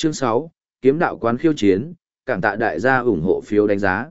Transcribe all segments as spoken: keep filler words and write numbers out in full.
Chương sáu, Kiếm đạo quán khiêu chiến, cảm tạ đại gia ủng hộ phiếu đánh giá.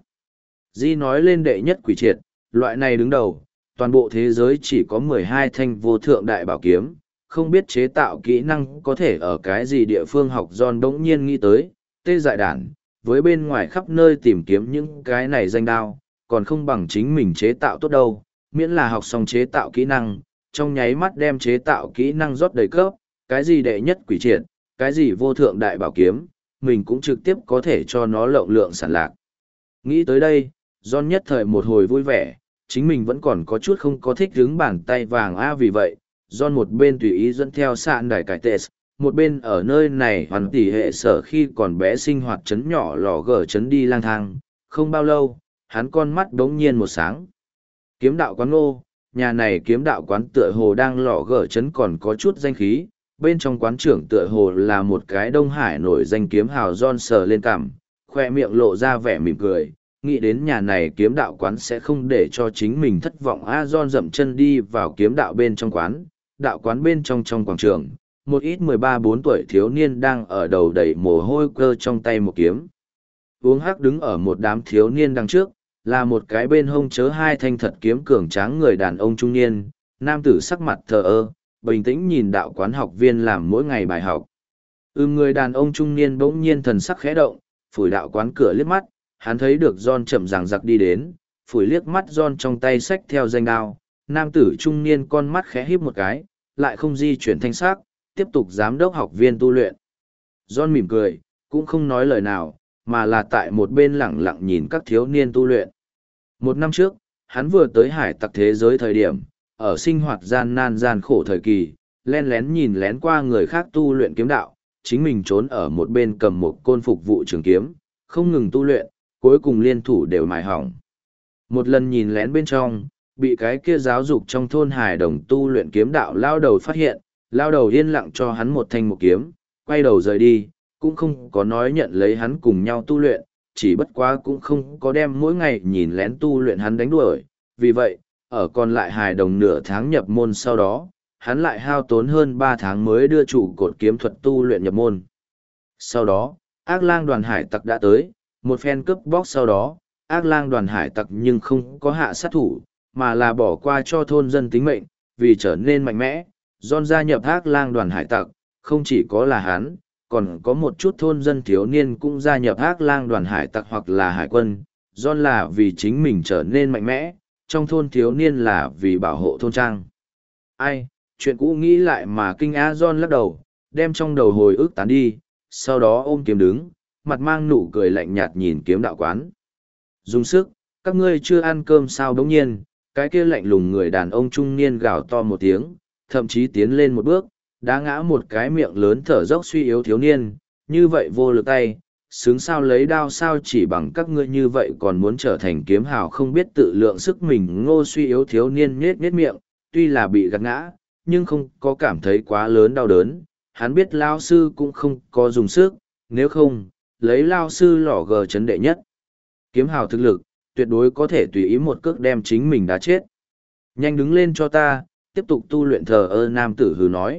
Di nói lên đệ nhất quỷ triệt, loại này đứng đầu, toàn bộ thế giới chỉ có mười hai thanh vô thượng đại bảo kiếm, không biết chế tạo kỹ năng có thể ở cái gì địa phương học John đống nhiên nghĩ tới, tê dại đản, với bên ngoài khắp nơi tìm kiếm những cái này danh đao, còn không bằng chính mình chế tạo tốt đâu, miễn là học xong chế tạo kỹ năng, trong nháy mắt đem chế tạo kỹ năng rót đầy cấp, cái gì đệ nhất quỷ triệt, cái gì vô thượng đại bảo kiếm, mình cũng trực tiếp có thể cho nó lộng lượng sản lạc. Nghĩ tới đây, John nhất thời một hồi vui vẻ, chính mình vẫn còn có chút không có thích hứng bàn tay vàng a vì vậy, John một bên tùy ý dẫn theo sạn đài cải tệ, một bên ở nơi này hoàn tỷ hệ sở khi còn bé sinh hoạt chấn nhỏ lò gở chấn đi lang thang, không bao lâu, hắn con mắt đống nhiên một sáng. Kiếm đạo quán ngô, nhà này kiếm đạo quán tựa hồ đang lò gở chấn còn có chút danh khí, bên trong quán trưởng tựa hồ là một cái Đông Hải nổi danh kiếm hào John sờ lên cằm, khoe miệng lộ ra vẻ mỉm cười, nghĩ đến nhà này kiếm đạo quán sẽ không để cho chính mình thất vọng. A John dậm chân đi vào kiếm đạo bên trong quán, đạo quán bên trong trong quảng trường, một ít mười ba bốn tuổi thiếu niên đang ở đầu đầy mồ hôi cơ trong tay một kiếm. Uống hắc đứng ở một đám thiếu niên đằng trước, là một cái bên hông chớ hai thanh thật kiếm cường tráng người đàn ông trung niên, nam tử sắc mặt thờ ơ, bình tĩnh nhìn đạo quán học viên làm mỗi ngày bài học. Ưm người đàn ông trung niên bỗng nhiên thần sắc khẽ động, phủi đạo quán cửa liếc mắt, hắn thấy được John chậm ràng giặc đi đến, phủi liếc mắt John trong tay xách theo danh đao, nam tử trung niên con mắt khẽ híp một cái, lại không di chuyển thanh sắc, tiếp tục giám đốc học viên tu luyện. John mỉm cười, cũng không nói lời nào, mà là tại một bên lẳng lặng nhìn các thiếu niên tu luyện. Một năm trước, hắn vừa tới hải tặc thế giới thời điểm, ở sinh hoạt gian nan gian khổ thời kỳ, len lén nhìn lén qua người khác tu luyện kiếm đạo, chính mình trốn ở một bên cầm một côn phục vụ trường kiếm, không ngừng tu luyện, cuối cùng liên thủ đều mài hỏng. Một lần nhìn lén bên trong, bị cái kia giáo dục trong thôn hải đồng tu luyện kiếm đạo lao đầu phát hiện, lao đầu yên lặng cho hắn một thanh một kiếm, quay đầu rời đi, cũng không có nói nhận lấy hắn cùng nhau tu luyện, chỉ bất quá cũng không có đem mỗi ngày nhìn lén tu luyện hắn đánh đuổi. Vì vậy, ở còn lại hài đồng nửa tháng nhập môn sau đó, hắn lại hao tốn hơn ba tháng mới đưa trụ cột kiếm thuật tu luyện nhập môn. Sau đó, ác lang đoàn hải tặc đã tới, một phen cướp bóc sau đó, ác lang đoàn hải tặc nhưng không có hạ sát thủ, mà là bỏ qua cho thôn dân tính mệnh, vì trở nên mạnh mẽ, John gia nhập ác lang đoàn hải tặc, không chỉ có là hắn, còn có một chút thôn dân thiếu niên cũng gia nhập ác lang đoàn hải tặc hoặc là hải quân, John là vì chính mình trở nên mạnh mẽ, trong thôn thiếu niên là vì bảo hộ thôn trang. Ai, chuyện cũ nghĩ lại mà kinh á. John lắc đầu, đem trong đầu hồi ức tán đi, sau đó ôm kiếm đứng, mặt mang nụ cười lạnh nhạt nhìn kiếm đạo quán. Dùng sức, các ngươi chưa ăn cơm sao? Bỗng nhiên, cái kia lạnh lùng người đàn ông trung niên gào to một tiếng, thậm chí tiến lên một bước, đá ngã một cái miệng lớn thở dốc suy yếu thiếu niên, như vậy vô lực tay, xứng sao lấy đao sao chỉ bằng các ngươi như vậy còn muốn trở thành kiếm hào không biết tự lượng sức mình. Ngô suy yếu thiếu niên nhết nhết miệng, tuy là bị gạt ngã, nhưng không có cảm thấy quá lớn đau đớn, hắn biết lao sư cũng không có dùng sức, nếu không, lấy lao sư lỏ gờ chấn đệ nhất. Kiếm hào thực lực, tuyệt đối có thể tùy ý một cước đem chính mình đá chết. Nhanh đứng lên cho ta, tiếp tục tu luyện. Thờ ơ nam tử hừ nói.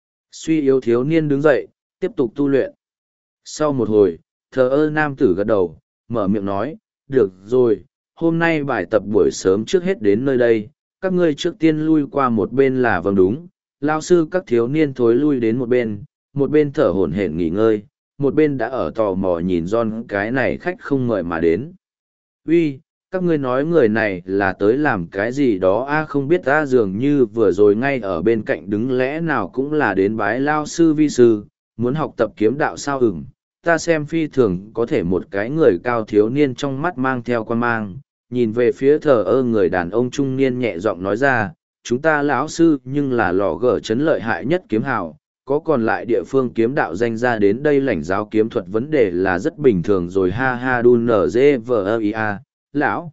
Suy yếu thiếu niên đứng dậy, tiếp tục tu luyện. Sau một hồi, thờ ơ nam tử gật đầu, mở miệng nói, được rồi, hôm nay bài tập buổi sớm trước hết đến nơi đây, các ngươi trước tiên lui qua một bên là vâng đúng. Lao sư các thiếu niên thối lui đến một bên, một bên thở hổn hển nghỉ ngơi, một bên đã ở tò mò nhìn John cái này khách không mời mà đến. Uy, các ngươi nói người này là tới làm cái gì đó a? Không biết ta dường như vừa rồi ngay ở bên cạnh đứng lẽ nào cũng là đến bái lao sư vi sư, muốn học tập kiếm đạo sao? Ừm, ta xem phi thường có thể. Một cái người cao thiếu niên trong mắt mang theo quan mang, nhìn về phía thờ ơ người đàn ông trung niên nhẹ giọng nói ra, chúng ta lão sư nhưng là lò gở chấn lợi hại nhất kiếm hào, có còn lại địa phương kiếm đạo danh ra đến đây lãnh giáo kiếm thuật vấn đề là rất bình thường rồi. Ha ha đun nở dê vờ ơ ia, lão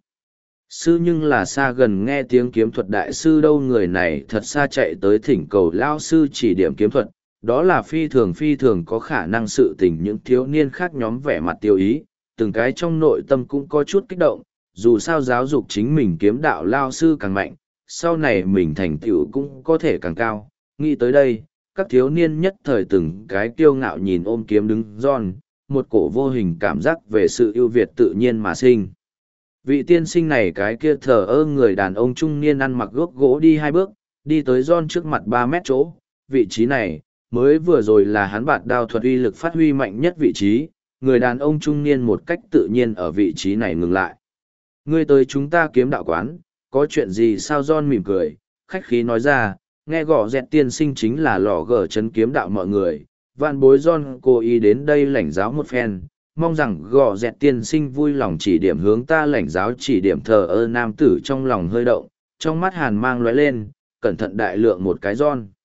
sư nhưng là xa gần nghe tiếng kiếm thuật đại sư đâu. Người này thật xa chạy tới thỉnh cầu lão sư chỉ điểm kiếm thuật, đó là phi thường phi thường có khả năng sự tình. Những thiếu niên khác nhóm vẻ mặt tiêu ý, từng cái trong nội tâm cũng có chút kích động, dù sao giáo dục chính mình kiếm đạo lao sư càng mạnh, sau này mình thành tựu cũng có thể càng cao. Nghĩ tới đây, các thiếu niên nhất thời từng cái kiêu ngạo nhìn ôm kiếm đứng John, một cổ vô hình cảm giác về sự ưu việt tự nhiên mà sinh. Vị tiên sinh này cái kia thờ ơ người đàn ông trung niên ăn mặc gốc gỗ đi hai bước, đi tới John trước mặt ba mét chỗ, vị trí này, mới vừa rồi là hắn bạt đao thuật uy lực phát huy mạnh nhất vị trí, người đàn ông trung niên một cách tự nhiên ở vị trí này ngừng lại. Ngươi tới chúng ta kiếm đạo quán, có chuyện gì sao? John mỉm cười, khách khí nói ra, nghe gõ dẹt tiên sinh chính là lò gở chấn kiếm đạo mọi người, vạn bối John cố ý đến đây lãnh giáo một phen, mong rằng gõ dẹt tiên sinh vui lòng chỉ điểm hướng ta lãnh giáo chỉ điểm. Thờ ơ nam tử trong lòng hơi động, trong mắt hàn mang lóe lên, cẩn thận đại lượng một cái John.